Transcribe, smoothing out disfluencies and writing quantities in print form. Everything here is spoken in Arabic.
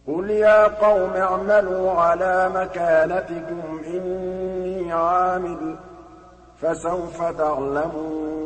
قُلْ يَا قَوْمِ اعْمَلُوا عَلَىٰ مَكَانَتِكُمْ إِنِّي عَامِلٌ ۖ فَسَوْفَ تَعْلَمُونَ